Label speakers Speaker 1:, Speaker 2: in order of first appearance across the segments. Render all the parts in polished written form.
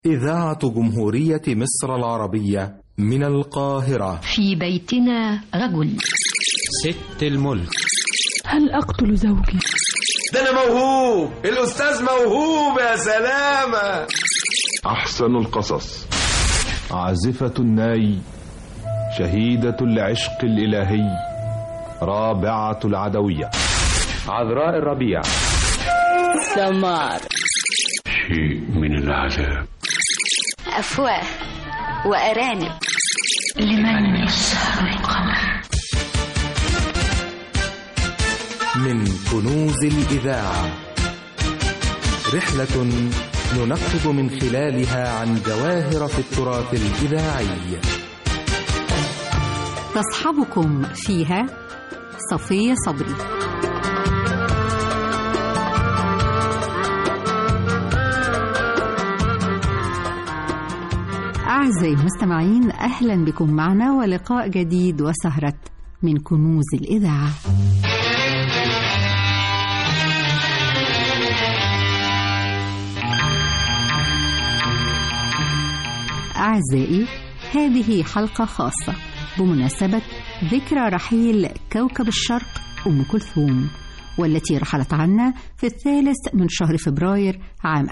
Speaker 1: إذاعة جمهورية مصر العربية من القاهرة.
Speaker 2: في بيتنا رجل.
Speaker 3: ست الملك.
Speaker 4: هل أقتل زوجي؟
Speaker 5: ده أنا موهوب، الأستاذ موهوب يا سلامة.
Speaker 6: أحسن القصص. عازفة الناي، شهيدة العشق الإلهي، رابعة العدوية،
Speaker 7: عذراء الربيع،
Speaker 8: سمار،
Speaker 9: شيء من العذاب،
Speaker 10: أفواه وأرانب،
Speaker 2: لمن يسهر القمر.
Speaker 1: من كنوز الإذاعة، رحلة ننقب من خلالها عن جواهر في التراث الإذاعي.
Speaker 11: تصحبكم فيها صفية صبري. أعزائي المستمعين، أهلا بكم معنا ولقاء جديد وسهرة من كنوز الإذاعة. أعزائي، هذه حلقة خاصة بمناسبة ذكرى رحيل كوكب الشرق أم كلثوم، والتي رحلت عنا في 3 شهر فبراير عام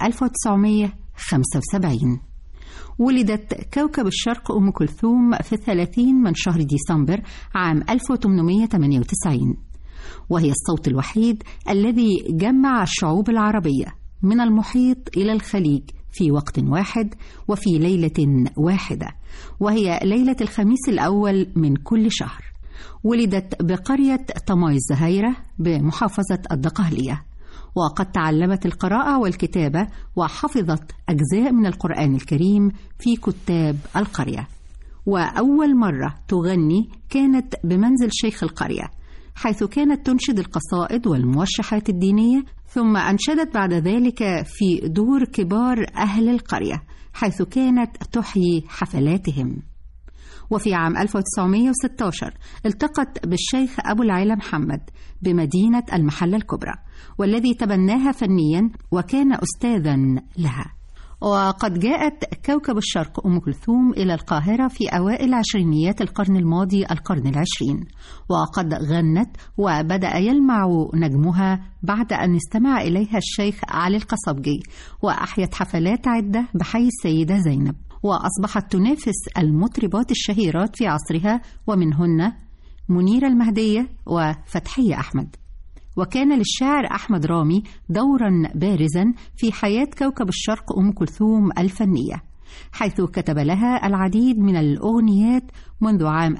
Speaker 11: 1975. ولدت كوكب الشرق أم كلثوم في 30 شهر ديسمبر عام 1898، وهي الصوت الوحيد الذي جمع الشعوب العربية من المحيط إلى الخليج في وقت واحد وفي ليلة واحدة، وهي ليلة الخميس الأول من كل شهر. ولدت بقرية طماي الزهيرة بمحافظة الدقهلية، وقد تعلمت القراءة والكتابة وحفظت أجزاء من القرآن الكريم في كتاب القرية. وأول مرة تغني كانت بمنزل شيخ القرية، حيث كانت تنشد القصائد والموشحات الدينية، ثم أنشدت بعد ذلك في دور كبار أهل القرية، حيث كانت تحيي حفلاتهم. وفي عام 1916 التقت بالشيخ أبو العلا محمد بمدينة المحلة الكبرى، والذي تبناها فنيا وكان أستاذا لها. وقد جاءت كوكب الشرق أم كلثوم إلى القاهرة في أوائل عشرينيات القرن الماضي، القرن العشرين، وقد غنت وبدأ يلمع نجمها بعد أن استمع إليها الشيخ علي القصبجي، وأحيت حفلات عدة بحي السيدة زينب، وأصبحت تنافس المطربات الشهيرات في عصرها، ومنهن منيرة المهدية وفتحية أحمد. وكان للشاعر أحمد رامي دورا بارزا في حياة كوكب الشرق أم كلثوم الفنية، حيث كتب لها العديد من الأغنيات منذ عام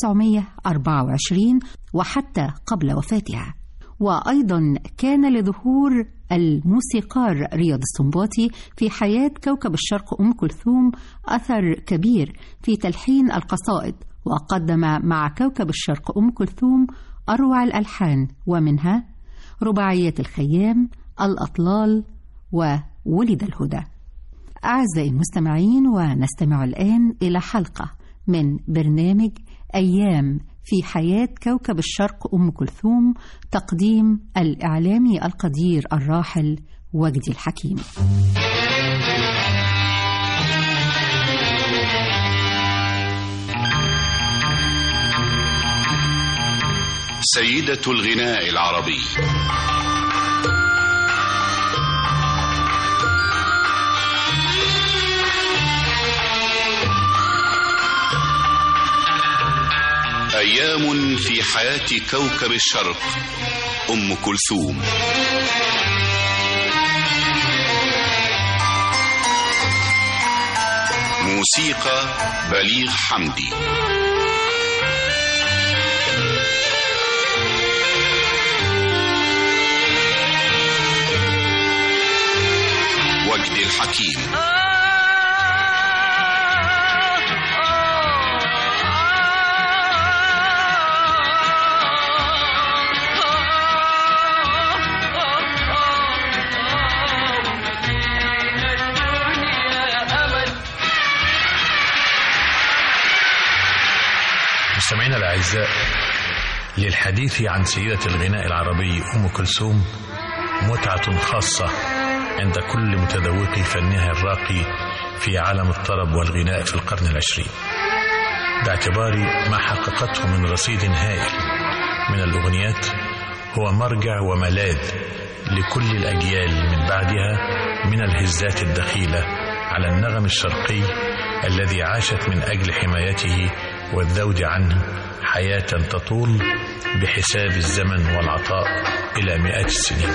Speaker 11: 1924 وحتى قبل وفاتها. وأيضا كان لظهور الموسيقار رياض السنباطي في حياة كوكب الشرق أم كلثوم أثر كبير في تلحين القصائد، وقدم مع كوكب الشرق أم كلثوم أروع الألحان، ومنها رباعية الخيام، الأطلال، وولد الهدى. أعزائي المستمعين، ونستمع الآن إلى حلقة من برنامج أيام في حياة كوكب الشرق أم كلثوم، تقديم الإعلامي القدير الراحل وجدي الحكيم.
Speaker 9: سيدة الغناء العربي. أيام في حياة كوكب الشرق أم كلثوم. موسيقى بليغ حمدي. وجدي الحكيم.
Speaker 12: مستمعينا الأعزاء، للحديث عن سيدة الغناء العربي أم كلثوم متعة خاصة عند كل متذوقي فنها الراقي في عالم الطرب والغناء في القرن العشرين، باعتباري ما حققته من رصيد هائل من الأغنيات هو مرجع وملاذ لكل الأجيال من بعدها من الهزات الدخيلة على النغم الشرقي الذي عاشت من أجل حمايته والذود عنه حياة تطول بحساب الزمن والعطاء إلى مئات السنين.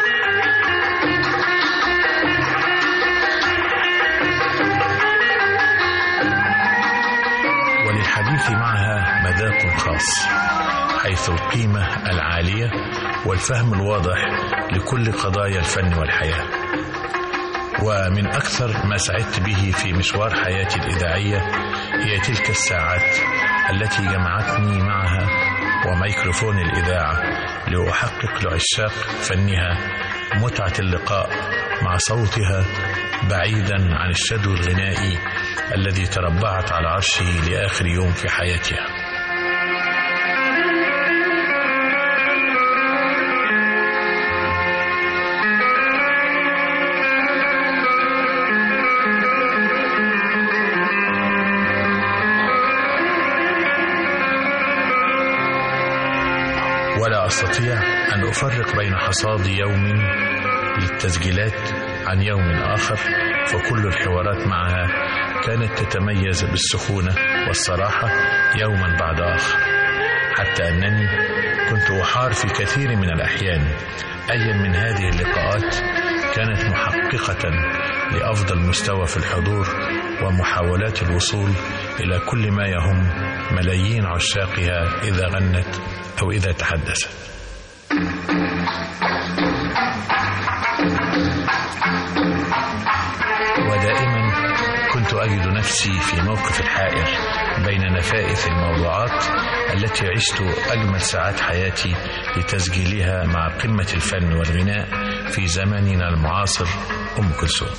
Speaker 12: وللحديث معها مذاق خاص، حيث القيمة العالية والفهم الواضح لكل قضايا الفن والحياة. ومن أكثر ما سعدت به في مشوار حياتي الإذاعية هي تلك الساعات التي جمعتني معها وميكروفون الإذاعة لأحقق لعشاق فنها متعة اللقاء مع صوتها بعيدا عن الشدو الغنائي الذي تربعت على عرشه لآخر يوم في حياتها. ولا أستطيع أن أفرق بين حصاد يوم للتسجيلات عن يوم آخر، فكل الحوارات معها كانت تتميز بالسخونة والصراحة يوما بعد آخر، حتى أنني كنت أحار في كثير من الأحيان أي من هذه اللقاءات كانت محققة لأفضل مستوى في الحضور ومحاولات الوصول إلى كل ما يهم ملايين عشاقها إذا غنت أو إذا تحدثت. ودائما كنت أجد نفسي في موقف الحائر بين نفائس الموضوعات التي عشت أجمل ساعات حياتي لتسجيلها مع قمة الفن والغناء في زمننا المعاصر، أم كلثوم.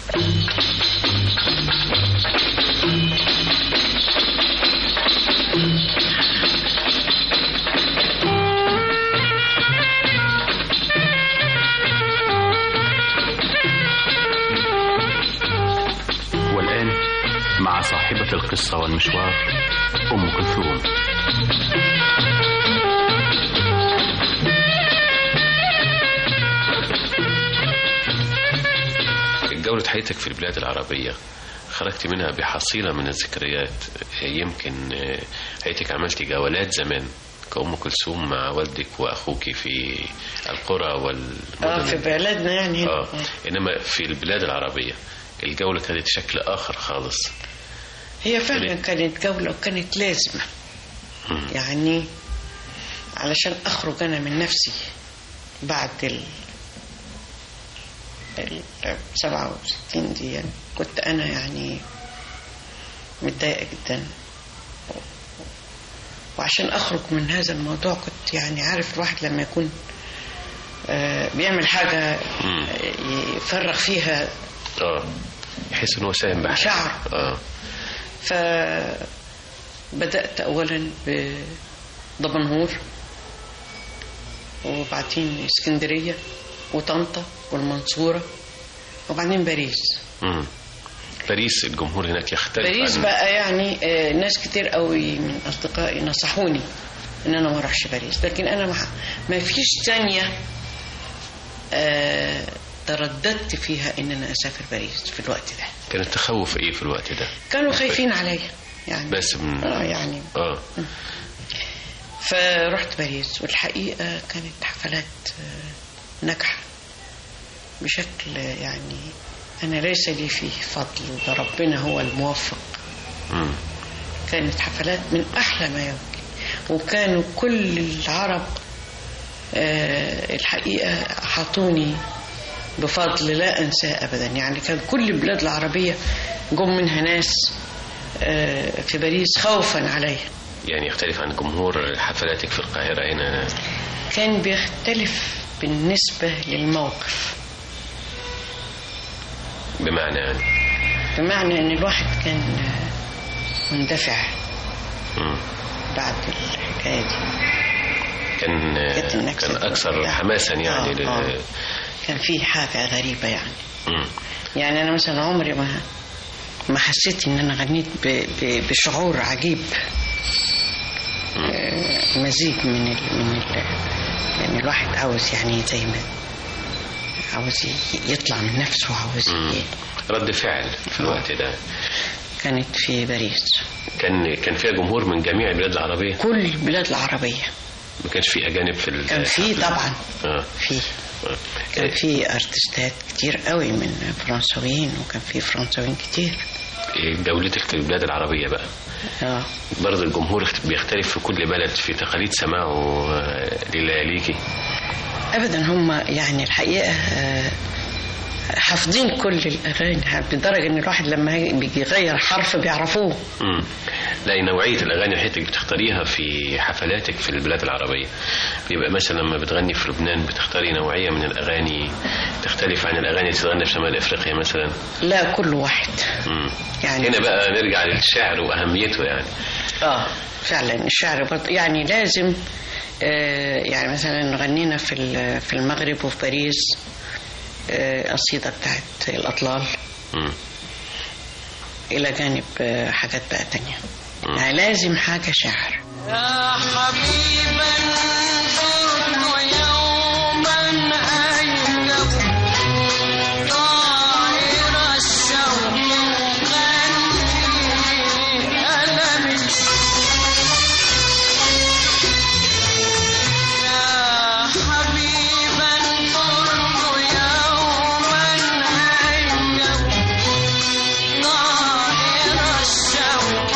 Speaker 7: والآن مع صاحبة القصة والمشوار أم كلثوم.
Speaker 13: جولة حياتك في البلاد العربية خرجت منها بحصيلة من الذكريات. يمكن حياتك عملتي جولات زمان كأم كلثوم مع والدك وأخوك في القرى والمدن
Speaker 14: في بلادنا يعني
Speaker 13: إنما في البلاد العربية الجولة كانت شكل آخر خالص.
Speaker 14: هي فعلا كانت جولة وكانت لازمة يعني علشان أخرج أنا من نفسي بعد 67 دي يعني. كنت أنا يعني متضايقة جدا، وعشان أخرج من هذا الموضوع كنت يعني عارف الواحد لما يكون بيعمل حاجة يفرغ فيها
Speaker 13: يحس إنه ساهم
Speaker 14: بمشاعر. فبدأت أولا بدمنهور، وبعدين اسكندرية وطنطا والمنصورة، وبعدين باريس.
Speaker 13: باريس الجمهور هناك يختلف.
Speaker 14: باريس بقى يعني ناس كتير قوي من أصدقائي نصحوني إن أنا ما أروحش باريس، لكن أنا ما فيش ثانية ترددت فيها إن أنا أسافر باريس في الوقت ده.
Speaker 13: كان التخوف إيه في الوقت ده؟
Speaker 14: كانوا خايفين عليا يعني،
Speaker 13: بس
Speaker 14: يعني فرحت باريس، والحقيقة كانت حفلات ناجحة بشكل يعني أنا ليس لي فيه فضل، ده ربنا هو الموفق. كانت حفلات من أحلى ما يمكن، وكانوا كل العرب الحقيقة حطوني بفضل لا أنساه أبدا. يعني كان كل البلاد العربية جم منها ناس في باريس خوفا عليها.
Speaker 13: يعني يختلف عن جمهور حفلاتك في القاهرة هنا؟
Speaker 14: كان بيختلف بالنسبة للموقف.
Speaker 13: بمعنى
Speaker 14: أن الواحد كان مندفع بعد الحكاية دي.
Speaker 13: كان أكثر حماسا يعني.
Speaker 14: كان فيه حاجة غريبة يعني. يعني أنا مثلا عمري ما حسيت ان انا غنيت بشعور عجيب، مزيج من يعني الواحد عاوز يعني زي ما عاوز يطلع من نفسه، عاوز
Speaker 13: رد فعل في الوقت ده.
Speaker 14: كانت في باريس.
Speaker 13: كان فيها جمهور من جميع البلاد العربية؟
Speaker 14: كل البلاد العربية.
Speaker 13: ما كانش في أجانب في
Speaker 14: كان في طبعا. كان في ارتستات كتير قوي من فرنساويين، وكان في فرنساويين كتير.
Speaker 13: جولتك في البلاد العربية بقى برضه الجمهور بيختلف في كل بلد في تقاليد سماعه للياليكي؟
Speaker 14: أبدا، هم يعني الحقيقة حافظين كل الأغاني بدرجة إن الواحد لما بيجي يغير حرف بيعرفوه.
Speaker 13: لا، نوعية الأغاني اللي حضرتك بتختاريها في حفلاتك في البلاد العربية بيبقى مثلا لما بتغني في لبنان بتختاري نوعية من الأغاني تختلف عن الأغاني اللي تتغنى في شمال أفريقيا مثلا؟
Speaker 14: لا، كل واحد.
Speaker 13: يعني هنا بقى نرجع للشعر وأهميته يعني.
Speaker 14: فعلا الشعر برضه يعني لازم. يعني مثلا غنينا في المغرب وفي باريس قصيدة بتاعت الأطلال إلى جانب حاجات بقى تانية. يعني لازم حاجة شعر.
Speaker 15: يا حبيبا زرت يوما أيقظ طائر الشوق يغني ألمي. يا حبيبا زرت يوما أيقظ طائر الشوق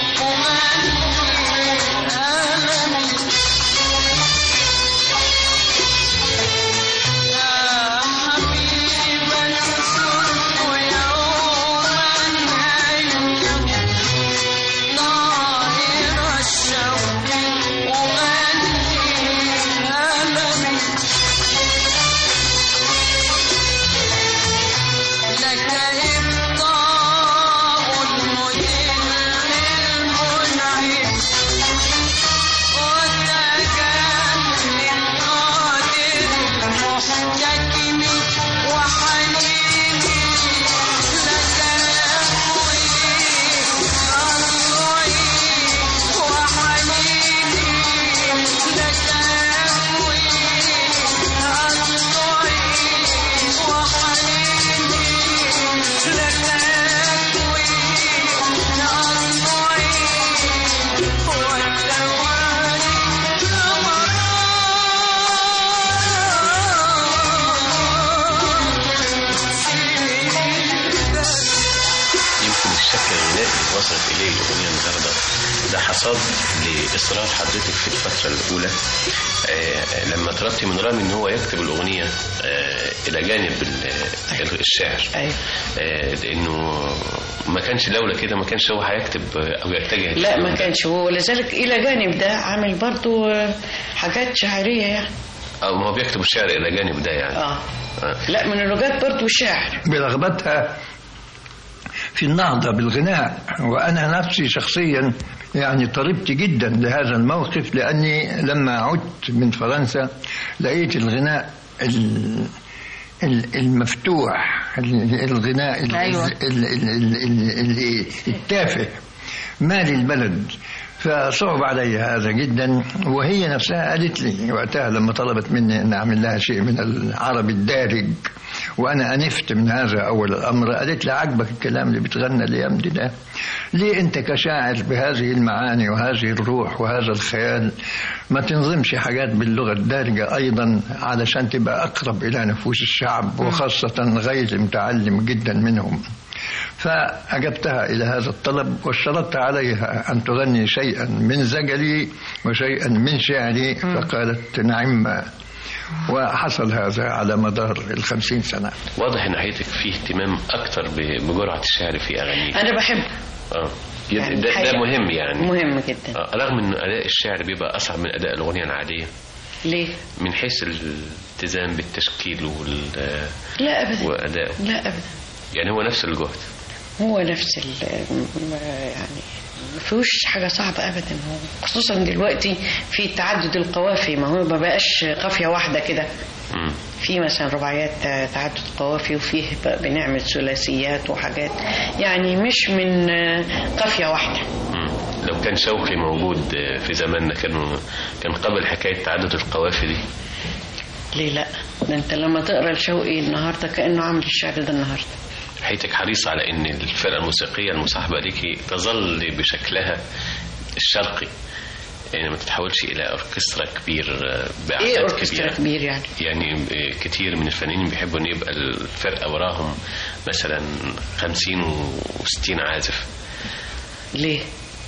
Speaker 13: وصلت إليه الأغنية النهاردة ده حصاد لإصرار حضرتك في الفترة الأولى لما طلبتي من رامي إن هو يكتب الأغنية إلى جانب الشعر. إنه ما كانش لولا كده ما كانش هو هيكتب أو يتجه.
Speaker 14: لا، ما كانش هو، ولذلك إلى جانب ده عامل برضو حاجات شعرية يعني.
Speaker 13: ما هو بيكتب الشعر إلى جانب ده يعني.
Speaker 14: لا، من اللغات برضو الشعر.
Speaker 16: برغبتها في النهضة بالغناء. وأنا نفسي شخصيا يعني طربت جدا لهذا الموقف، لأني لما عدت من فرنسا لقيت الغناء المفتوح، الغناء التافه مالي البلد، فصعب علي هذا جدا. وهي نفسها قالت لي وقتها لما طلبت مني أن أعمل لها شيء من العربي الدارج، وأنا أنفت من هذا أول الأمر، قالت لي عجبك الكلام اللي بتغنى الأيام دي ده؟ ليه أنت كشاعر بهذه المعاني وهذه الروح وهذا الخيال ما تنظمش حاجات باللغة الدارجة أيضا علشان تبقى أقرب إلى نفوس الشعب، وخاصة غير متعلم جدا منهم؟ فأجبتها إلى هذا الطلب واشترطت عليها أن تغني شيئا من زجلي وشيئا من شعري، فقالت نعم، وحصل هذا على مدار 50 سنة.
Speaker 13: واضح ان حياتك فيه اهتمام اكتر بجرعة الشعر في اغانيك.
Speaker 14: انا بحب
Speaker 13: يعني ده مهم يعني.
Speaker 14: مهم جدا.
Speaker 13: رغم ان اداء الشعر بيبقى اصعب من اداء الاغنية العادية.
Speaker 14: ليه؟
Speaker 13: من حيث الالتزام بالتشكيل
Speaker 14: لا ابدا.
Speaker 13: واداءه.
Speaker 14: لا ابدا.
Speaker 13: يعني هو نفس الجهد.
Speaker 14: هو نفس يعني ما فيهوش حاجة صعبة أبدا. خصوصا دلوقتي في تعدد القوافي، ما هو ما بقاش قافية واحدة كده، في مثلا رباعيات تعدد قوافي، وفيه بنعمل ثلاثيات وحاجات، يعني مش من قافية واحدة.
Speaker 13: لو كان شوقي موجود في زماننا كان قبل حكاية تعدد القوافي دي.
Speaker 14: ليه لا؟ ده انت لما تقرا لشوقي النهارده كأنه عامل الشعر ده النهارده.
Speaker 13: حياتك حريص على ان الفرقة الموسيقية المصاحبة ليكي تظل بشكلها الشرقي، يعني ما تتحولش الى اوركسترا كبير باعداد
Speaker 14: ايه اوركسترا كبير يعني؟
Speaker 13: يعني كتير من الفنانين بيحبوا ان يبقى الفرقة وراهم مثلا 50 و60 عازف.
Speaker 14: ليه؟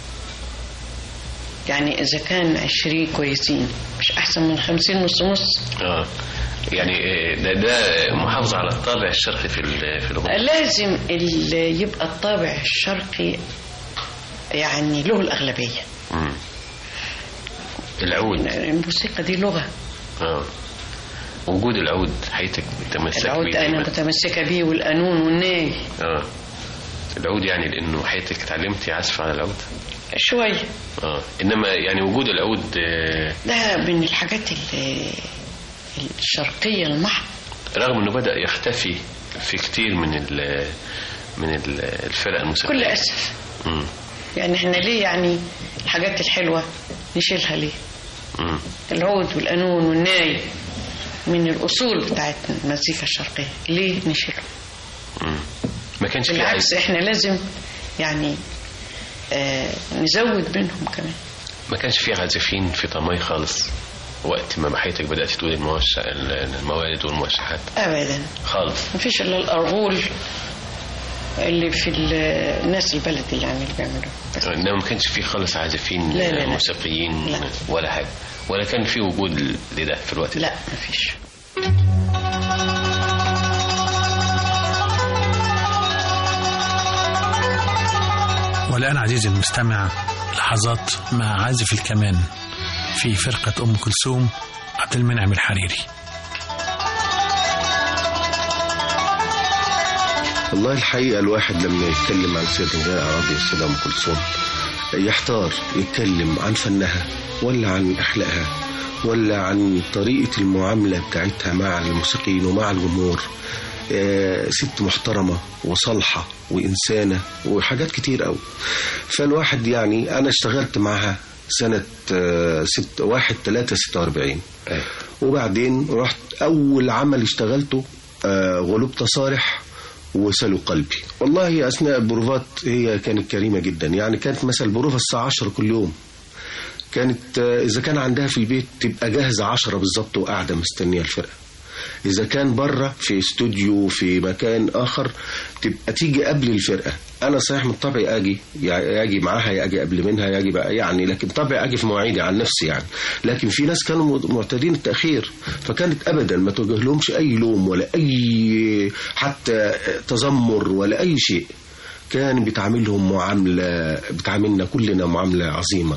Speaker 14: يعني اذا كان 20 كويسين مش احسن من 50 نص نص؟
Speaker 13: يعني ده محافظة على الطابع الشرقي في الغنى.
Speaker 14: لازم يبقى الطابع الشرقي يعني له الأغلبية.
Speaker 13: العود،
Speaker 14: الموسيقى دي لغة.
Speaker 13: وجود العود حياتك متمسك بيه.
Speaker 14: العود أنا متمسكة بيه، والقانون والناي.
Speaker 13: العود يعني لأنه حياتك اتعلمتي عزف على العود
Speaker 14: شوية.
Speaker 13: إنما يعني وجود العود
Speaker 14: ده من الحاجات الشرقية المحض،
Speaker 13: رغم إنه بدأ يختفي في كتير من الفرق الموسيقية.
Speaker 14: كل أسف. يعني احنا ليه يعني الحاجات الحلوة نشيلها ليه؟ العود والقانون والناي من الأصول بتاعت المزيكا الشرقية، ليه نشيلهم؟
Speaker 13: ما كانش في
Speaker 14: بالعكس احنا لازم يعني نزود منهم كمان.
Speaker 13: ما كانش في عازفين في طماي خالص وقت ما حياتك بدأت تقول الموالد والموشحات؟
Speaker 14: أبدا
Speaker 13: خالص.
Speaker 14: ما فيش إلا الأرغول اللي في الناس البلد اللي بيعملوا.
Speaker 13: إنما ما كانش في خالص عازفين
Speaker 14: لا
Speaker 13: موسيقيين؟
Speaker 14: لا.
Speaker 13: ولا حاجة، ولا كان في وجود لده في الوقت ده؟
Speaker 14: لا ما فيش.
Speaker 12: والآن عزيزي المستمع لحظات مع عازف الكمان في فرقة أم كلثوم عبد المنعم الحريري.
Speaker 17: والله الحقيقة الواحد لما يتكلم عن سيدة الغناء العربية السيدة أم كلثوم يحتار، يتكلم عن فنها ولا عن أخلاقها ولا عن طريقة المعاملة بتاعتها مع الموسيقيين ومع الجمهور. ست محترمة وصالحة وإنسانة وحاجات كتير قوي. فالواحد يعني أنا اشتغلت معها سنة 1/3/46، وبعدين رحت أول عمل اشتغلته غلوب تصارح وسلوا قلبي. والله أثناء البروفات هي كانت كريمة جدا، يعني كانت مثلا البروفة الساعة 10 كل يوم، كانت إذا كان عندها في البيت تبقى جاهزة 10 بالظبط وقاعدة مستنية الفرقة. إذا كان برا في استوديو في مكان آخر تبقى تيجي قبل الفرقة. أنا صحيح من طبعي أجي معاها، أجي قبل منها، أجي بقى يعني، لكن طبعي أجي في مواعيدي عن نفسي يعني. لكن في ناس كانوا معتادين التأخير، فكانت أبدا ما توجه لهمش أي لوم ولا أي حتى تذمر ولا أي شيء. كان بتعاملنا كلنا معاملة عظيمة.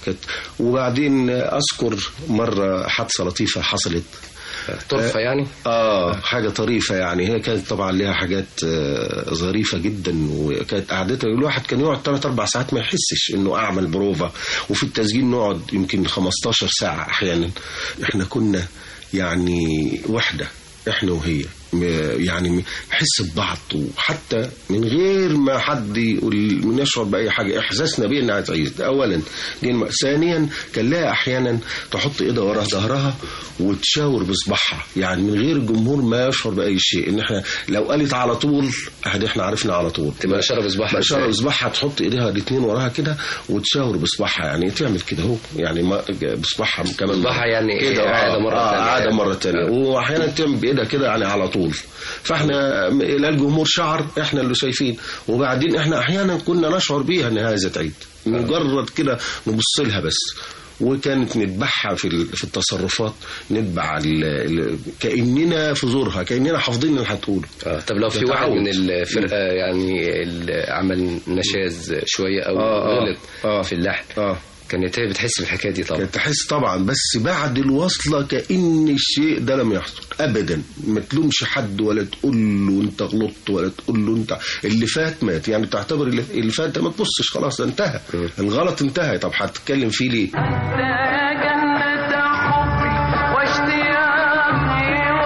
Speaker 17: وبعدين أذكر مرة حادثة لطيفة حصلت،
Speaker 5: طرفة يعني؟
Speaker 17: حاجة طريفة يعني. هي كانت طبعا لها حاجات ظريفة جدا، وكانت قعدتها الواحد كان يقعد 3-4 ساعات ما يحسش انه اعمل بروفة، وفي التسجيل نقعد يمكن 15 ساعة احيانا. احنا كنا يعني وحدة احنا وهي، يعني نحس ببعض، وحتى من غير ما حد يقول نشعر بأي حاجة إحساسنا بيه إنها تعيش. ده أولا. ثانيا كان لها أحيانا تحط إيدها ورا ظهرها وتشاور بصباحها، يعني من غير الجمهور ما يشعر بأي شيء. إن إحنا لو قالت على طول إحنا عرفنا على طول
Speaker 5: تبقى إشارة بصباحها.
Speaker 17: إشارة بصباحها، تحط إيديها الاثنين وراها كده وتشاور بصباحها، يعني تعمل كده أهو، يعني ما بصباحها كمان
Speaker 5: بصباحها يعني كده
Speaker 17: عادة مرة ثانية. عادة مرة ثانية. وأحيانا تعمل بإيدها كده يعني على طول. فاحنا لا الجمهور شعر، احنا اللي شايفين. وبعدين احنا احيانا كنا نشعر بيها ان هذا عيد، مجرد كده نبص لها بس. وكانت نتبعها في التصرفات، نتبع كأننا في زورها، كأننا حافظين اللي هتقوله.
Speaker 5: طب لو في واحد من الفرقة يعني عمل نشاز شوية او غلط في اللحن، كانت هي بتحس بالحكايه دي طبعا؟
Speaker 17: كانت تحس طبعا، بس بعد الوصله كأن الشيء ده لم يحصل ابدا. ما تلومش حد ولا تقول له انت غلطت ولا تقول له انت اللي فات مات، يعني تعتبر اللي فات ده ما تبصش، خلاص انتهى. الغلط انتهى. طب هتتكلم فيه ليه؟
Speaker 15: جنة حبي واشتياقي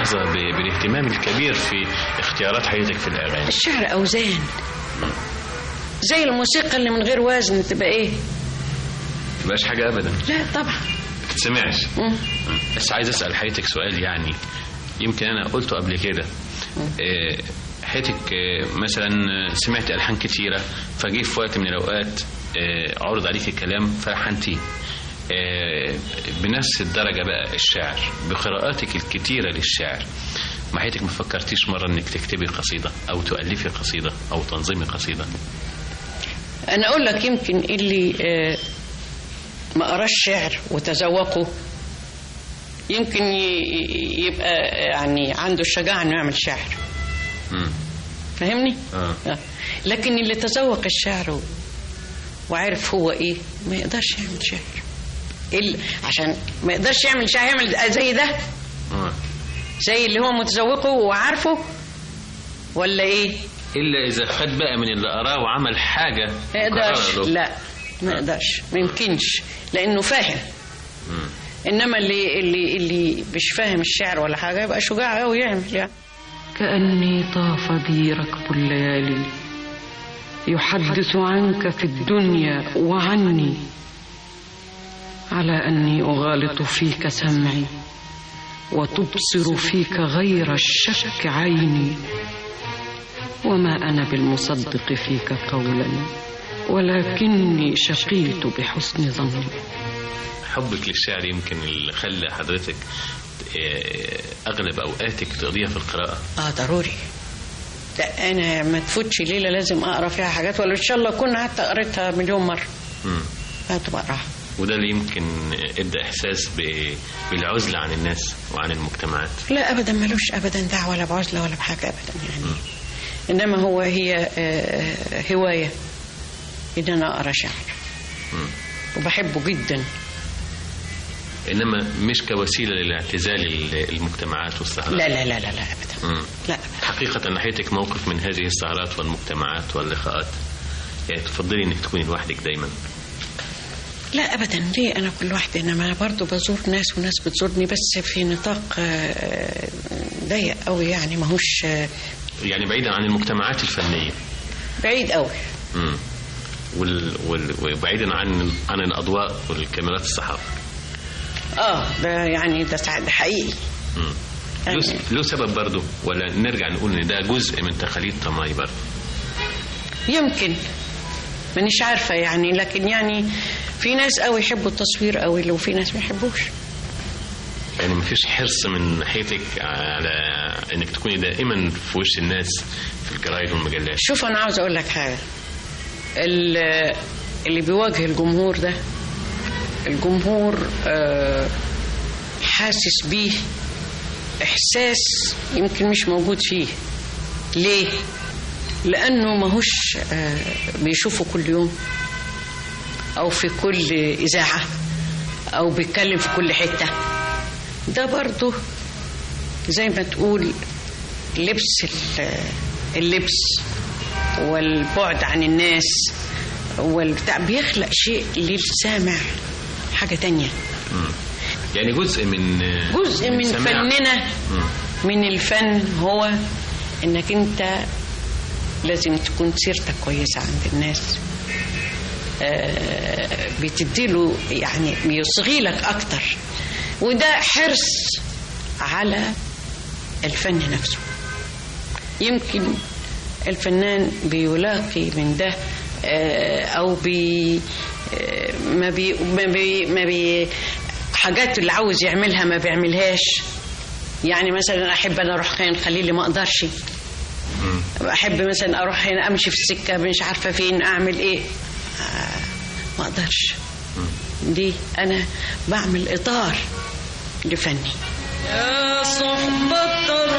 Speaker 7: ملاحظة بالاهتمام الكبير في اختيارات حياتك في الأغاني.
Speaker 14: الشعر أوزان، زي الموسيقى اللي من غير وزن تبقى إيه؟
Speaker 7: مبقاش حاجة أبدا.
Speaker 14: لا طبعا
Speaker 7: تسمعش. بس عايز أسأل حياتك سؤال، يعني يمكن أنا قلته قبل كده. حياتك مثلا سمعت ألحان كتيرة، فجي في وقت من الأوقات عرض عليك الكلام فلحنتيه. بنفس الدرجة بقى الشعر بقراءاتك الكتيرة للشعر، ما حياتك ما فكرتيش مرة انك تكتبي قصيدة او تؤلفي قصيدة او تنظمي قصيدة؟
Speaker 14: انا اقول لك يمكن اللي ما قراش شعر وتذوقه يمكن يبقى يعني عنده الشجاعة انه يعمل شعر. فاهمني؟ لكن اللي تذوق الشعر وعارف هو ايه ما يقدرش يعمل شعر. عشان ما يقدرش يعمل شعر يعمل زي ده، زي اللي هو متذوقه وعارفه، ولا ايه؟
Speaker 7: الا اذا خد بقى من اللي قراه وعمل حاجه
Speaker 14: ما يقدرش. لا ما يقدرش، ما يمكنش، لانه فاهم. انما اللي مش فاهم الشعر ولا حاجه يبقى شجاع قوي يعمل يعني.
Speaker 8: كأني طاف بي ركب الليالي يحدث عنك في الدنيا وعني، على أني أغالط فيك سمعي وتبصر فيك غير الشك عيني، وما أنا بالمصدق فيك قولا ولكني شقيت بحسن ظني.
Speaker 7: حبك للشعر يمكن اللي خلى حضرتك أغلب أوقاتك تقضيها في القراءة.
Speaker 14: ضروري. ده أنا ما تفوتش ليلة لازم أقرأ فيها حاجات، ولا إن شاء الله كنا حتى قريتها مليون مرة بقراها.
Speaker 7: وده اللي يمكن ادى احساس بالعزله عن الناس وعن المجتمعات.
Speaker 14: لا ابدا، ملوش ابدا دعوه ولا بعزله ولا بحاجه ابدا يعني. انما هي هوايه ان انا اقرا شعر وبحبه جدا،
Speaker 7: انما مش كوسيله للاعتزال المجتمعات والسهرات.
Speaker 14: لا لا لا لا لا ابدا. لا
Speaker 7: حقيقه ناحيتك موقف من هذه السهرات والمجتمعات واللقاءات، يعني تفضلي انك تكوني لوحدك دايما؟
Speaker 14: لا ابدا، ليه؟ انا كل واحده، انما انا برضو بزور ناس وناس بتزورني، بس في نطاق ضيق قوي يعني، ماهوش
Speaker 7: يعني بعيدا عن المجتمعات الفنيه.
Speaker 14: بعيد قوي.
Speaker 7: وبعيدا عن الاضواء والكاميرات الصحافه.
Speaker 14: ده يعني ده حقيقي.
Speaker 7: له سبب برضو، ولا نرجع نقول ان ده جزء من تقاليد طماي برضو؟
Speaker 14: يمكن، مانيش عارفه يعني، لكن يعني في ناس قوي يحبوا التصوير قوي وفي ناس ما يحبوش.
Speaker 7: يعني مفيش حرص من ناحيتك على انك تكوني دائما في وش الناس في الجرايد والمجلات؟
Speaker 14: شوف انا عاوز اقول لك حاجه، اللي بيواجه الجمهور ده، الجمهور حاسس بيه احساس يمكن مش موجود فيه. ليه؟ لانه ماهوش بيشوفه كل يوم او في كل اذاعه او بيتكلم في كل حته. ده برضه زي ما تقول اللبس والبعد عن الناس والبتاع بيخلق شيء للسامع حاجه تانية.
Speaker 7: يعني جزء من
Speaker 14: فننا، من الفن، هو انك انت لازم تكون سيرتك كويسه عند الناس، بتديله يعني بيصغي لك اكتر، وده حرص على الفن نفسه. يمكن الفنان بيلاقي من ده او ما بي حاجات اللي عاوز يعملها ما بيعملهاش. يعني مثلا احب انا اروح خان خليلي ما اقدرش، احب مثلا اروح هنا امشي في السكه مش عارفه فين اعمل ايه، ما اقدرش. دي انا بعمل اطار لفني.
Speaker 15: يا صحبة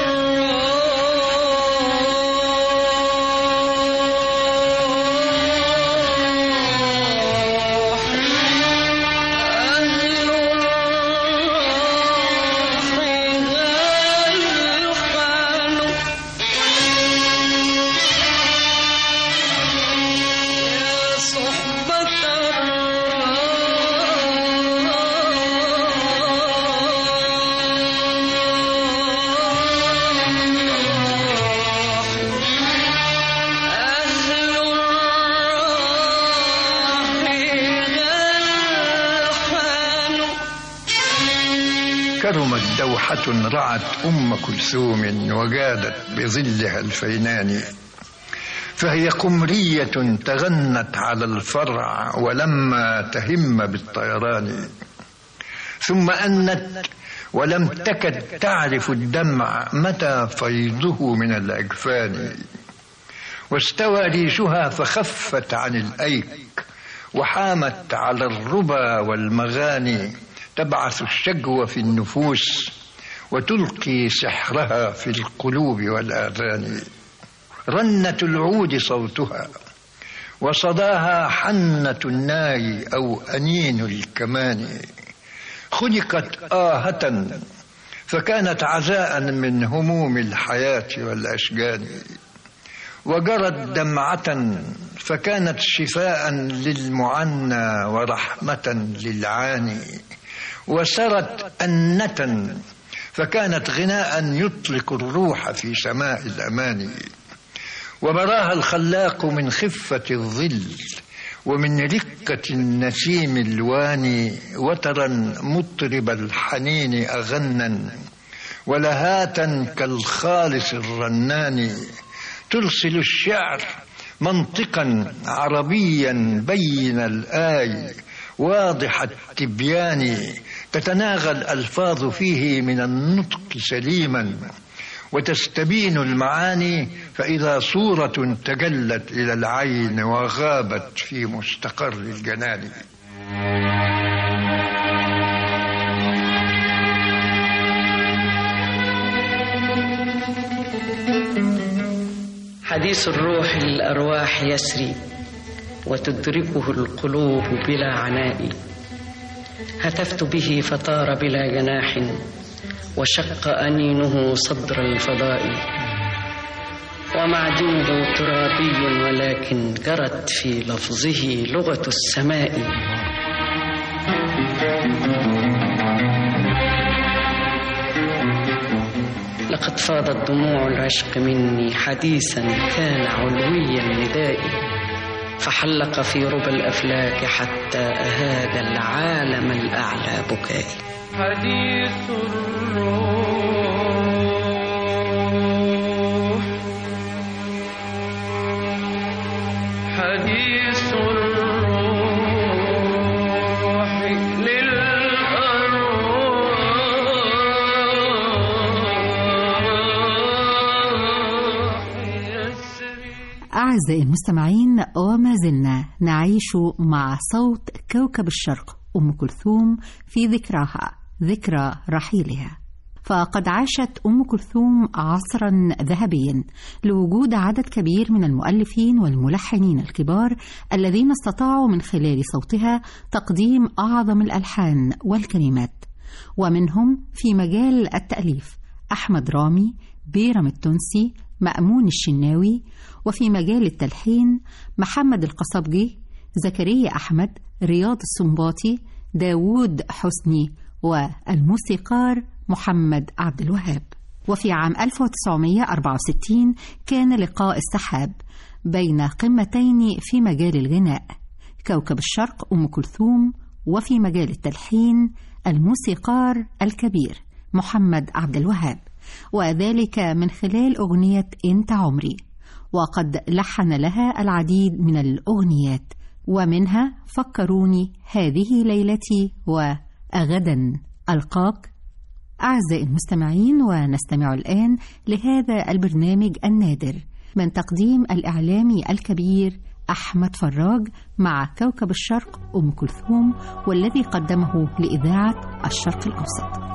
Speaker 16: كرمت دوحة رعت أم كلثوم وجادت بظلها الفينان، فهي قمرية تغنت على الفرع ولما تهم بالطيران، ثم أنت ولم تكد تعرف الدمع متى فيضه من الأجفان، واستوى ريشها فخفت عن الأيك وحامت على الربا والمغاني، تبعث الشجوى في النفوس وتلقي سحرها في القلوب والآذان. رنة العود صوتها وصداها حنة الناي أو أنين الكمان، خلقت آهة فكانت عزاء من هموم الحياة والأشجان، وجرت دمعة فكانت شفاء للمعنى ورحمة للعاني، وسرت أنة فكانت غناء يطلق الروح في سماء الأمان، وبراها الخلاق من خفة الظل ومن رقة النسيم الواني، وترا مطرب الحنين أغنا ولهاتا كالخالص الرنان، ترسل الشعر منطقا عربيا بين الآي واضح التبيان، تتناغى الألفاظ فيه من النطق سليما وتستبين المعاني، فإذا صورة تجلت إلى العين وغابت في مستقر الجنان.
Speaker 8: حديث الروح للأرواح يسري وتدركه القلوب بلا عناء، هتفت به فطار بلا جناح وشق أنينه صدر الفضاء، ومعدنه ترابي ولكن جرت في لفظه لغة السماء. لقد فاضت دموع العشق مني حديثا كان علوي النداء، فحلق في ربى الأفلاك حتى أهاج العالم الأعلى بكائي.
Speaker 15: حديث الروح حديث الروح للأرواح.
Speaker 11: أعزائي المستمعين، وما زلنا نعيش مع صوت كوكب الشرق أم كلثوم في ذكراها، ذكرى رحيلها. فقد عاشت أم كلثوم عصرا ذهبيا لوجود عدد كبير من المؤلفين والملحنين الكبار الذين استطاعوا من خلال صوتها تقديم أعظم الألحان والكلمات، ومنهم في مجال التأليف أحمد رامي، بيرم التونسي، مأمون الشناوي، وفي مجال التلحين محمد القصبجي، زكريا أحمد، رياض السنباطي، داوود حسني، والموسيقار محمد عبد الوهاب. وفي عام 1964 كان لقاء السحاب بين قمتين في مجال الغناء، كوكب الشرق أم كلثوم، وفي مجال التلحين الموسيقار الكبير محمد عبد الوهاب، وذلك من خلال أغنية أنت عمري، وقد لحن لها العديد من الأغنيات، ومنها فكروني، هذه ليلتي، وأغدا ألقاك. أعزائي المستمعين، ونستمع الآن لهذا البرنامج النادر من تقديم الإعلامي الكبير أحمد فراج مع كوكب الشرق أم كلثوم، والذي قدمه لإذاعة الشرق الأوسط.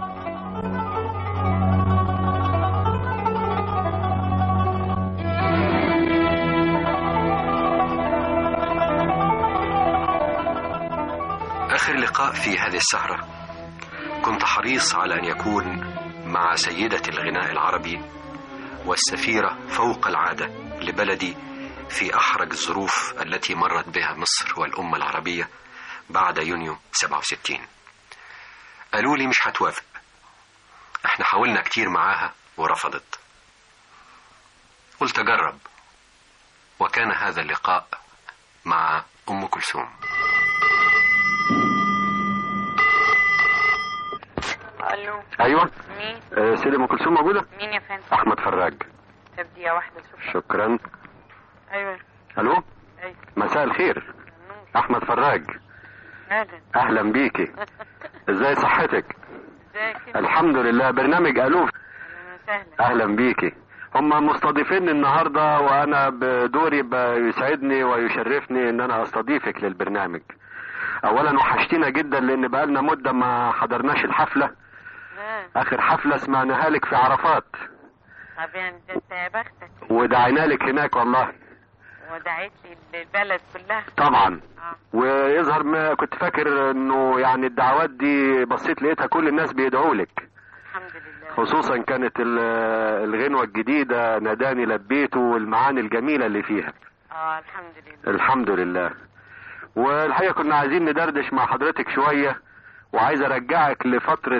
Speaker 18: آخر لقاء في هذه السهرة كنت حريص على أن يكون مع سيدة الغناء العربي والسفيرة فوق العادة لبلدي في أحرج الظروف التي مرت بها مصر والأمة العربية بعد يونيو 67. قالوا لي مش هتوافق، احنا حاولنا كتير معاها ورفضت. قلت أجرب، وكان هذا اللقاء مع أم كلثوم.
Speaker 19: الو.
Speaker 18: ايوه.
Speaker 19: مين؟
Speaker 18: سيدي ام كلثوم موجوده؟
Speaker 19: مين يا فندم؟
Speaker 18: احمد فراج.
Speaker 19: طب دقيقة واحدة.
Speaker 18: شكرا.
Speaker 19: ايوه.
Speaker 18: الو.
Speaker 19: ايوه.
Speaker 18: مساء الخير. احمد فراج. اهلا بيكي. ازاي صحتك؟
Speaker 19: ازيك؟
Speaker 18: الحمد لله. برنامج الوف. اهلا بيكي. هم مستضيفيني النهارده وانا بدوري بيسعدني ويشرفني ان انا استضيفك للبرنامج. اولا وحشتينا جدا لان بقالنا مده ما حضرناش الحفله. اخر حفله سمعناها لك في عرفات.
Speaker 19: طب يعني انت يا بختك.
Speaker 18: ودعينا لك هناك والله.
Speaker 19: ودعيت لي البلد كلها.
Speaker 18: طبعا. ويظهر ما كنت فاكر انه يعني الدعوات دي بصيت لقيتها كل الناس بيدعوا لك.
Speaker 19: الحمد لله.
Speaker 18: خصوصا كانت الغنوة الجديدة ناداني لبيته والمعاني الجميلة اللي فيها.
Speaker 19: الحمد لله.
Speaker 18: الحمد لله. والحقيقة كنا عايزين ندردش مع حضرتك شوية وعايز ارجعك لفترة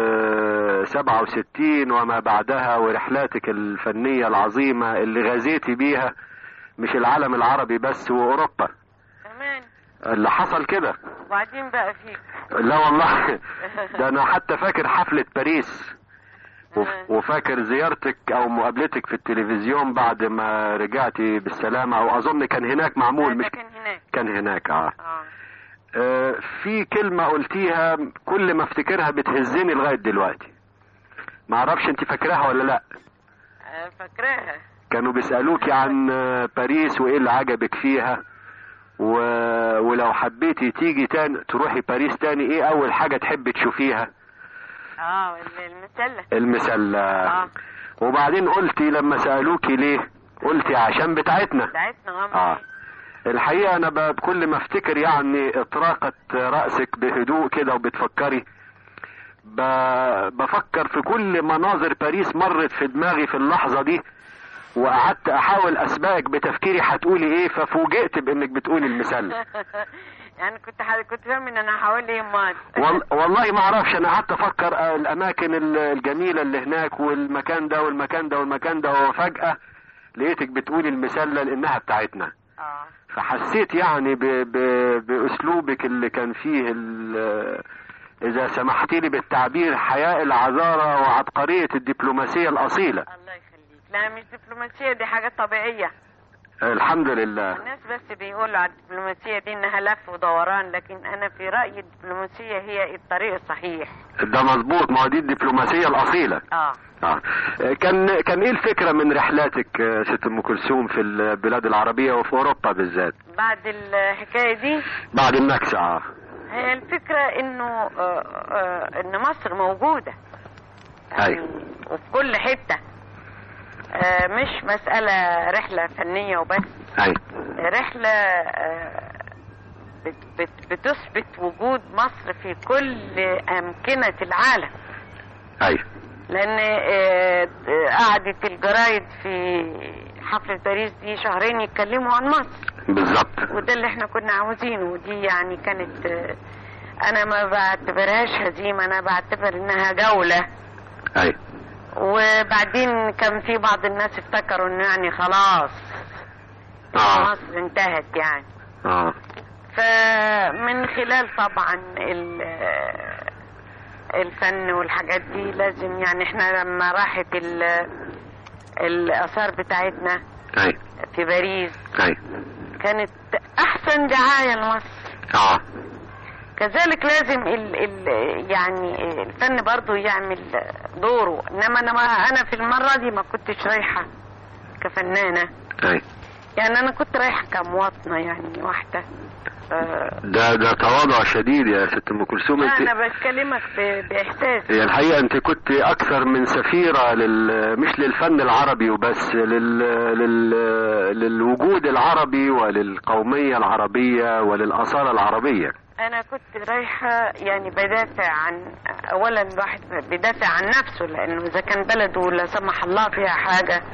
Speaker 18: 67 وما بعدها ورحلاتك الفنية العظيمة اللي غزيتي بيها مش العالم العربي بس واوروبا.
Speaker 19: كمان.
Speaker 18: اللي حصل كده.
Speaker 19: وبعدين بقى فيك.
Speaker 18: لا والله ده انا حتى فاكر حفلة باريس وفاكر زيارتك او مقابلتك في التلفزيون بعد ما رجعتي بالسلامة او اظن كان هناك معمول. مش كان هناك. في كلمة قلتيها كل ما افتكرها بتهزني لغاية دلوقتي. معرفش انت فاكراها ولا لا.
Speaker 19: فاكراها.
Speaker 18: كانوا بيسألوكي عن باريس وايه اللي عجبك فيها ولو حبيتي تيجي تاني تروحي باريس تاني ايه اول حاجة تحبي تشوفيها؟ المسلة. وبعدين قلتي لما سألوكي ليه قلتي عشان بتاعتنا. الحقيقة انا بكل ما افتكر يعني اطراقة رأسك بهدوء كده وبتفكري بفكر في كل مناظر باريس مرت في دماغي في اللحظة دي وقعدت احاول اسبقك بتفكيري هتقولي ايه ففوجئت بانك بتقولي المسلة.
Speaker 19: يعني كنت فاهم ان انا هقول ايه امال.
Speaker 18: والله ما اعرفش انا قعدت افكر الاماكن الجميلة اللي هناك والمكان ده والمكان ده والمكان ده وفجأة لقيتك بتقولي المسلة لانها بتاعتنا. فحسيت يعني باسلوبك اللي كان فيه اذا سمحتي لي بالتعبير حياء العذارة وعبقرية الدبلوماسية الاصيلة.
Speaker 19: الله يخليك. لا مش دبلوماسية دي حاجة طبيعية.
Speaker 18: الحمد لله.
Speaker 19: الناس بس بيقولوا على الدبلوماسية دي انها لف ودوران لكن انا في رأيي الدبلوماسية هي الطريق الصحيح.
Speaker 18: ده مظبوط. ما دي الدبلوماسية الاصيلة. كان ايه الفكرة من رحلاتك ست ام كلثوم في البلاد العربية وفي اوروبا بالذات؟
Speaker 19: بعد الحكاية دي
Speaker 18: بعد النكسة.
Speaker 19: هي الفكرة انه ان مصر موجودة.
Speaker 18: ايوه.
Speaker 19: وفي كل حتة. مش مسألة رحلة فنية وبس.
Speaker 18: ايوه.
Speaker 19: رحلة بتثبت وجود مصر في كل أمكنة العالم.
Speaker 18: ايوه.
Speaker 19: لأن قعدت الجرايد في حفلة باريس دي شهرين يتكلموا عن مصر.
Speaker 18: بالظبط.
Speaker 19: وده اللي احنا كنا عاوزينه ودي يعني كانت أنا ما بعتبرهاش هزيمة أنا بعتبر إنها جولة.
Speaker 18: ايوه.
Speaker 19: وبعدين كان في بعض الناس افتكروا انه يعني خلاص مصر انتهت يعني. فمن خلال طبعا الفن والحاجات دي لازم يعني احنا لما راحت الاثار بتاعتنا في باريس كانت احسن دعاية لمصر. كذلك لازم يعني الفن برضو يعمل دوره انما انا في المرة دي ما كنتش رايحة كفنانة. يعني انا كنت رايحة كمواطنة يعني واحدة.
Speaker 18: ده تواضع شديد يا ست ام كلثوم.
Speaker 19: انا بكلمك باحساس.
Speaker 18: يعني الحقيقة انت كنت اكثر من سفيرة مش للفن العربي وبس للوجود العربي وللقومية العربية وللآثار العربية.
Speaker 19: انا كنت رايحة يعني بدافع عن اولا الواحد بدافع عن نفسه لانه اذا كان بلده لا سمح الله فيها حاجة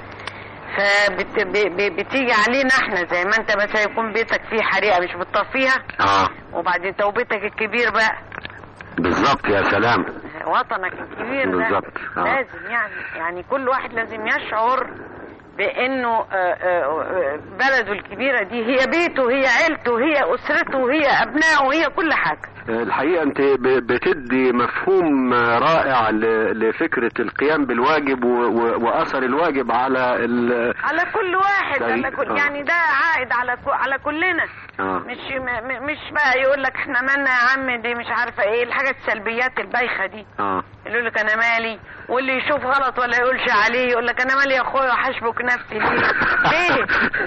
Speaker 19: فبتيجي علينا احنا زي ما انت مثلا يكون بيتك فيه حريقة مش بتطفيها. وبعدين توبتك الكبير بقى.
Speaker 18: بالظبط. يا سلام.
Speaker 19: وطنك الكبير ده
Speaker 18: بالظبط.
Speaker 19: لازم يعني كل واحد لازم يشعر بانه بلده الكبيرة دي هي بيته هي عيلته هي اسرته هي ابنائه هي كل حاجة.
Speaker 18: الحقيقة أنت بتدي مفهوم رائع لفكرة القيام بالواجب وأثر الواجب على
Speaker 19: كل واحد، يعني ده عائد على كلنا. مش بقى يقول لك احنا مالنا يا عم، دي مش عارفة ايه الحاجات السلبيات البايخة دي. يقول لك انا مالي، واللي يشوف غلط ولا يقولش عليه يقول لك انا مالي يا اخويا وحشبك نفسي ليه؟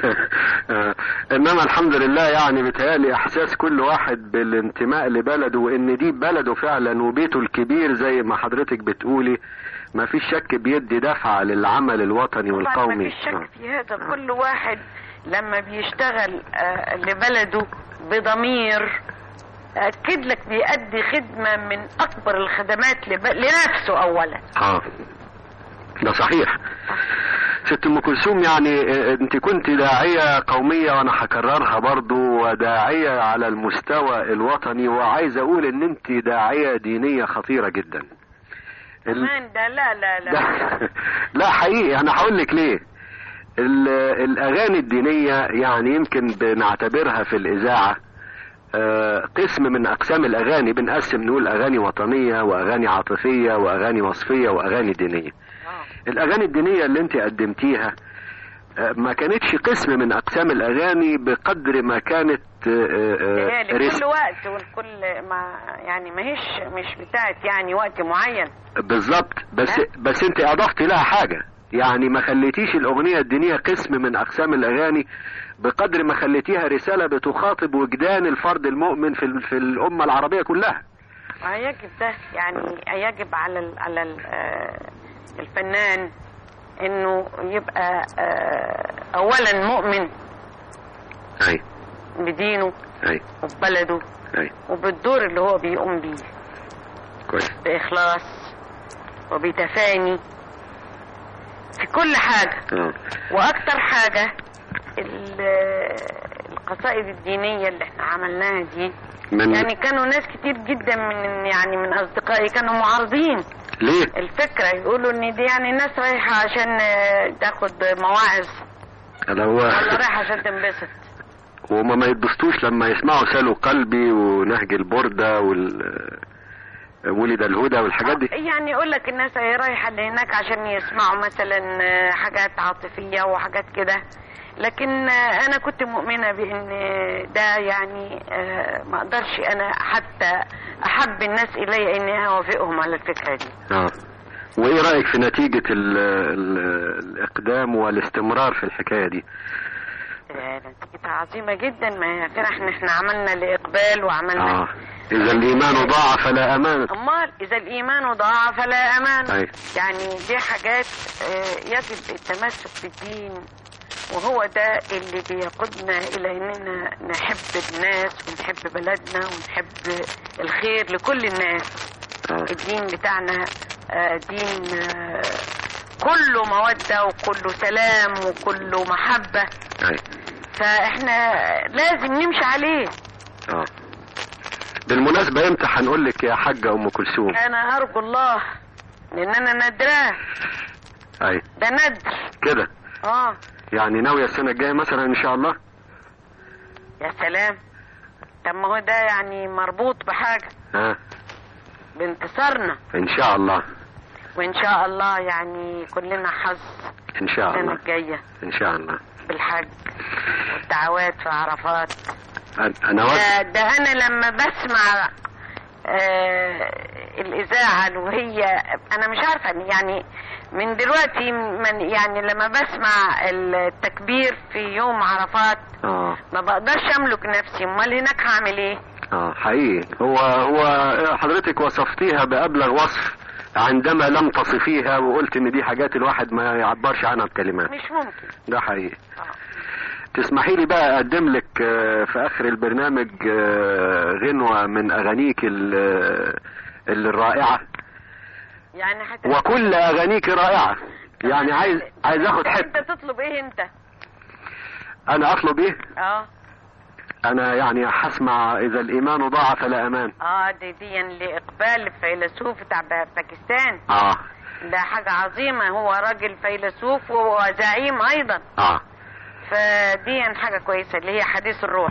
Speaker 18: انما الحمد لله يعني بيتهيألي احساس كل واحد بالانتماء لبلده وان دي بلده فعلا وبيته الكبير زي ما حضرتك بتقولي، ما فيش شك بيدي دفعة للعمل الوطني والقومي.
Speaker 19: ما فيش شك في هذا. كل واحد لما بيشتغل لبلده بضمير أكد لك بيأدي خدمة من أكبر الخدمات لنفسه أولا.
Speaker 18: ده صحيح. ست أم كلثوم، يعني أنت كنت داعية قومية وأنا هكررها برضو، وداعية على المستوى الوطني، وعايز أقول أن أنت داعية دينية خطيرة جدا.
Speaker 19: ده لا
Speaker 18: لا حقيقي، أنا هقول لك ليه. الأغاني الدينية يعني يمكن بنعتبرها في الإذاعة قسم من أقسام الأغاني، بنقسم نقول أغاني وطنية وأغاني عاطفية وأغاني وصفية وأغاني دينية. الأغاني الدينية اللي انت قدمتيها ما كانتش قسم من أقسام الأغاني بقدر ما كانت
Speaker 19: كل وقت والكل ما يعني مش بتاعت يعني وقت معين
Speaker 18: بالظبط. بس انت أضفت لها حاجة، يعني ما خليتيش الأغنية الدينية قسم من أقسام الأغاني بقدر ما خليتيها رسالة بتخاطب وجدان الفرد المؤمن في الأمة العربية كلها.
Speaker 19: يجب ده، يعني يجب على الفنان انه يبقى اولا مؤمن بدينه وببلده وبالدور اللي هو بيقوم بيه
Speaker 18: كويس،
Speaker 19: بإخلاص وبتفاني في كل حاجة. واكتر حاجة القصائد الدينية اللي احنا عملناها دي، يعني كانوا ناس كتير جدا من اصدقائي كانوا معارضين
Speaker 18: ليه
Speaker 19: الفكرة، يقولوا ان دي يعني الناس رايحة عشان تاخد مواعظ ولا رايحة عشان تنبسط،
Speaker 18: وما ما يتبسطوش لما يسمعوا سالوا قلبي ونهج البردة ولد الهدى والحاجات دي.
Speaker 19: يعني يقول لك الناس رايحة هناك عشان يسمعوا مثلا حاجات عاطفية وحاجات كده، لكن انا كنت مؤمنة بان ده يعني ما اقدرش انا حتى احب الناس الي اني اوافقهم على الفكرة دي.
Speaker 18: وايه رأيك في نتيجة الاقدام والاستمرار في الحكاية دي؟
Speaker 19: نتيجة عظيمة جدا. ما احنا عملنا الإقبال وعملنا
Speaker 18: إذا الإيمان ضاع فلا أمان.
Speaker 19: أمال إذا الإيمان ضاع فلا أمان. يعني دي حاجات يجب التمسك بالدين، وهو ده اللي بيقودنا إلى إننا نحب الناس ونحب بلدنا ونحب الخير لكل الناس. الدين بتاعنا دين كله مودة وكله سلام وكله محبة، فاحنا لازم نمشي عليه.
Speaker 18: بالمناسبة امتى هنقول لك يا حاجة ام كلثوم؟
Speaker 19: انا ارجو الله، لان انا ندراه. ده ندر
Speaker 18: كده. يعني ناوية السنة الجاية مثلا ان شاء الله؟
Speaker 19: يا سلام، طب ما هو ده يعني مربوط بحاجة بانتصارنا
Speaker 18: ان شاء الله.
Speaker 19: وان شاء الله يعني كلنا حظ
Speaker 18: ان شاء الله
Speaker 19: السنة الجاية
Speaker 18: ان شاء الله
Speaker 19: بالحج والدعوات في عرفات.
Speaker 18: ده
Speaker 19: انا لما بسمع الاذاعة وهي انا مش عارفة يعني من دلوقتي يعني لما بسمع التكبير في يوم عرفات ما بقدرش املك نفسي. امال هناك هعمل ايه؟
Speaker 18: حقيقي. هو حضرتك وصفتيها بأبلغ وصف عندما لم تصفيها وقلت ان دي حاجات الواحد ما يعبرش عنها بكلمات.
Speaker 19: مش ممكن.
Speaker 18: ده حقيقي. تسمحي لي بقى اقدم لك في اخر البرنامج غنوة من اغانيك الرائعة،
Speaker 19: يعني
Speaker 18: وكل اغانيك رائعة. يعني عايز اخد حته.
Speaker 19: انت تطلب ايه انت؟
Speaker 18: انا اطلب ايه؟
Speaker 19: انا
Speaker 18: يعني هسمع اذا الايمان ضاع فلا امان.
Speaker 19: دي لاقبال فيلسوف بتاع باكستان. ده حاجة عظيمة، هو راجل فيلسوف وزعيم ايضا. فدي حاجة كويسة اللي هي حديث الروح.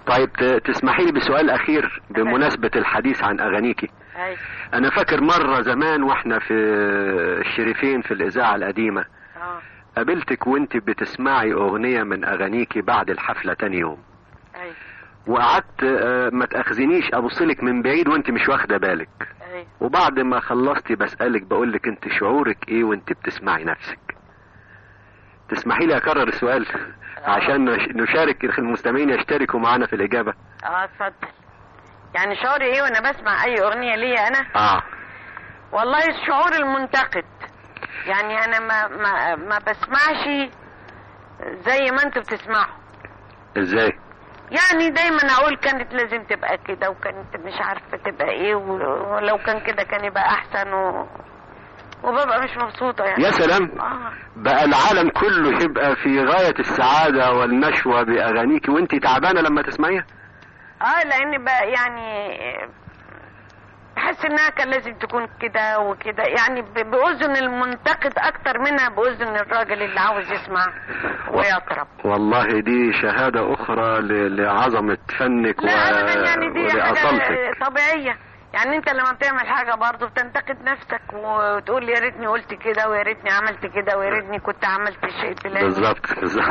Speaker 18: طيب تسمحي لي بسؤال اخير بمناسبة الحديث عن اغانيكي. انا فاكر مرة زمان واحنا في الشريفين في الاذاعة القديمة قابلتك وانت بتسمعي اغنية من اغانيكي بعد الحفلة تاني يوم. وقعدت ما تاخذنيش ابصلك من بعيد وانت مش واخدة بالك. وبعد ما خلصتي بسألك بقولك انت شعورك ايه وانت بتسمعي نفسك؟ تسمحي لي اكرر السؤال عشان نشارك المستمعين يشتركوا معنا في الاجابة.
Speaker 19: اتفضل. يعني شعوري ايه وانا بسمع اي اغنية ليا انا؟ والله الشعور المنتقد. يعني انا ما بسمعش زي ما انتوا بتسمعوا.
Speaker 18: ازاي؟
Speaker 19: يعني دايما اقول كانت لازم تبقى كده وكانت مش عارفة تبقى ايه ولو كان كده كان يبقى احسن وببقى مش مبسوطة يعني.
Speaker 18: يا سلام. بقى العالم كله يبقى في غاية السعادة والنشوة بأغانيك وانتي تعبانة لما تسمعيها؟
Speaker 19: لان بقى يعني بحس انها كان لازم تكون كده وكده، يعني بأذن المنتقد اكتر منها بأذن الراجل اللي عاوز يسمع ويطرب.
Speaker 18: والله دي شهادة اخرى لعظمة فنك
Speaker 19: يعني دي
Speaker 18: ولأصالتك.
Speaker 19: حاجة طبيعية. يعني انت لما بتعمل حاجة برضه بتنتقد نفسك وتقول يا ريتني قلت كده ويا ريتني عملت كده ويا ريتني كنت عملت الشيء الفلاني.
Speaker 18: بالظبط.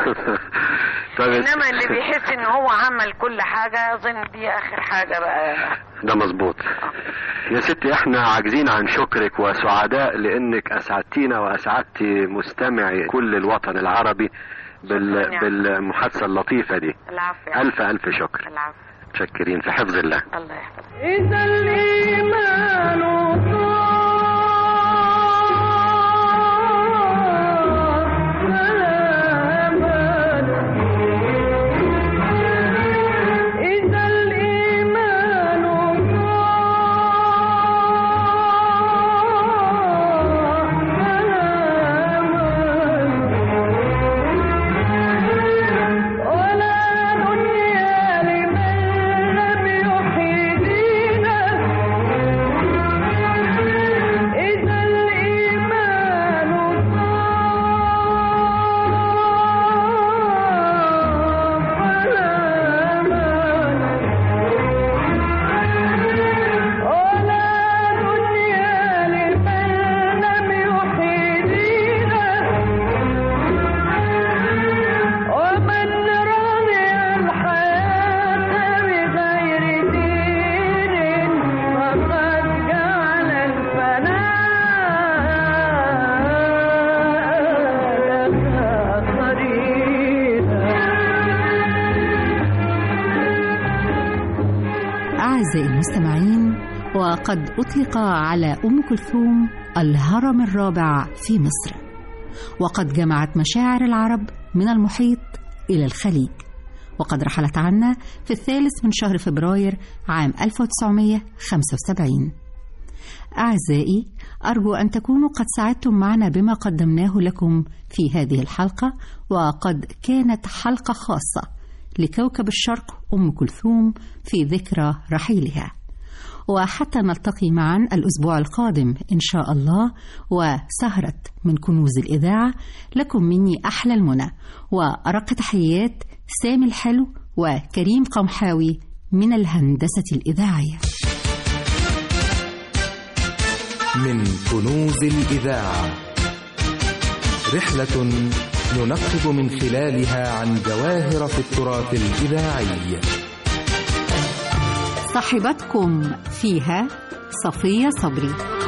Speaker 19: انما اللي بيحس ان هو عمل كل حاجة اظن دي اخر حاجة بقى.
Speaker 18: ده مظبوط. يا ستي احنا عاجزين عن شكرك وسعداء لانك اسعدتينا واسعدتي مستمعي كل الوطن العربي بالمحادثة اللطيفة دي.
Speaker 19: العفو.
Speaker 18: الف شكر.
Speaker 19: العفو.
Speaker 18: متشكرين في حفظ الله.
Speaker 19: الله يحفظك.
Speaker 15: إذا الإيمان
Speaker 11: أعزائي المستمعين، وقد أطلق على أم كلثوم الهرم الرابع في مصر، وقد جمعت مشاعر العرب من المحيط إلى الخليج، وقد رحلت عنا في 3 من شهر فبراير عام 1975. أعزائي، أرجو أن تكونوا قد سعدتم معنا بما قدمناه لكم في هذه الحلقة، وقد كانت حلقة خاصة لكوكب الشرق أم كلثوم في ذكرى رحيلها. وحتى نلتقي معا الأسبوع القادم إن شاء الله وسهرة من كنوز الإذاعة، لكم مني أحلى المنى وأرق تحيات سامي الحلو وكريم قمحاوي من الهندسة الإذاعية.
Speaker 1: من كنوز الإذاعة، رحلة ننقب من خلالها عن جواهر في التراث الإذاعي.
Speaker 11: صاحبتكم فيها صفية صبري.